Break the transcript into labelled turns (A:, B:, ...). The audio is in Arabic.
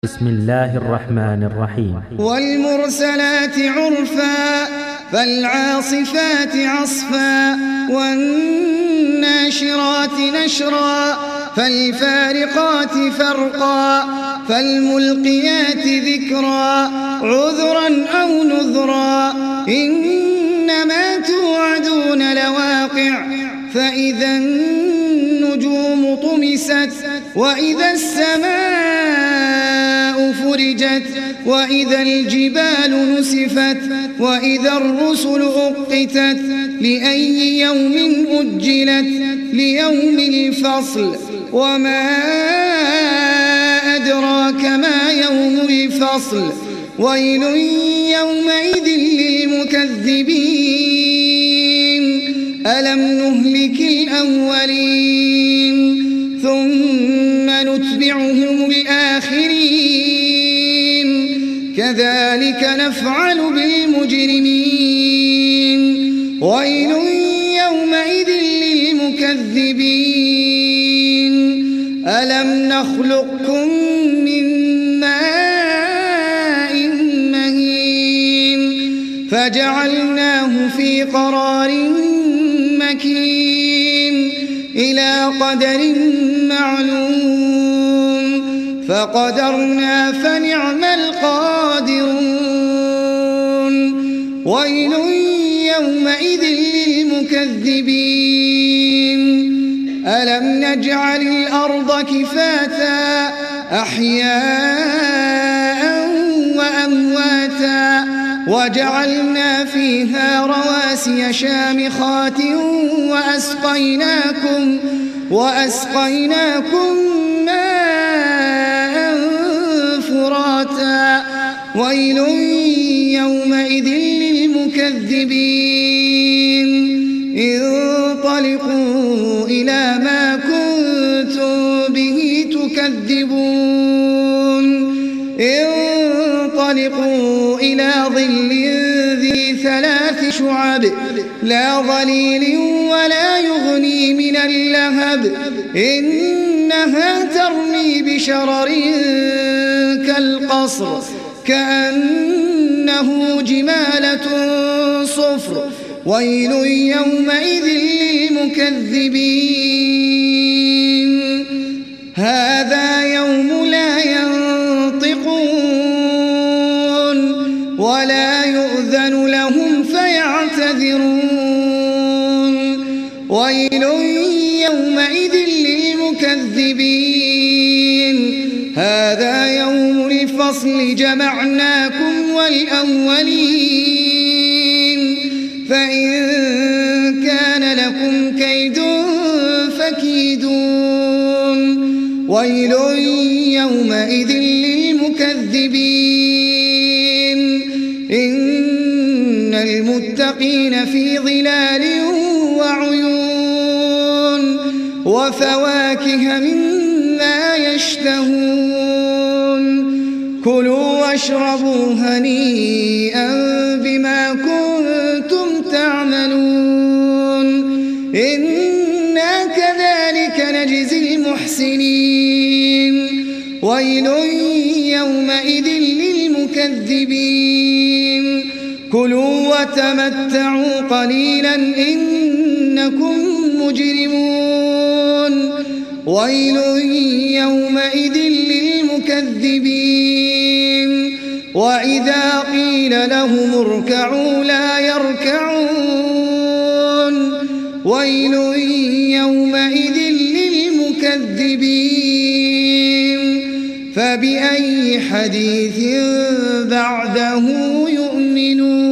A: بسم الله الرحمن الرحيم.
B: والمرسلات عرفا فالعاصفات عصفا والناشرات نشرا فالفارقات فرقا فالملقيات ذكرا عذرا أو نذرا إنما توعدون لواقع فإذا النجوم طمست وإذا السماء فرجت وإذا الجبال نسفت وإذا الرسل أقتت لأي يوم أجلت ليوم الفصل وما أدراك ما يوم الفصل ويل يومئذ للمكذبين ألم نهلك الأولين ثم نتبعهم الآخرين كذلك نفعل بالمجرمين ويل يومئذ للمكذبين ألم نخلقكم من ماء مهين فجعلناه في قرار مكين إلى قدر معلوم فقدرنا فنعم القادرون ويل يومئذ للمكذبين ألم نجعل الأرض كفاتا أحياء وأمواتا وجعلنا فيها رواسي شامخات وأسقيناكم ماء فراتا ويل يومئذ للمكذبين انطلقوا إلى ما كنتم به تكذبون انطلقوا إلى ظل ذي 3 شعب لا ظليل ولا يغني من اللهب إنها ترمي بشرر كالقصر كأنه جمالة صفر ويل يومئذ للمكذبين هذا يوم لا ينطقون ولا يؤذن لهم فيعتذرون ويل يومئذ للمكذبين هذا يوم الفصل جمعناكم والأولين فإن كان لكم كيد فكيدون ويل يومئذ للمكذبين إن المتقين في ظلال وعيون وفواكه مما يشتهون كلوا واشربوا هنيئا بما كنتم تعملون إنا كذلك نجزي المحسنين ويل يومئذ للمكذبين كلوا وتمتعوا قليلا إنكم مجرمون ويل يومئذ للمكذبين وإذا قيل لهم اركعوا لا يركعون ويل يومئذ للمكذبين فبأي حديث بعده يؤمنون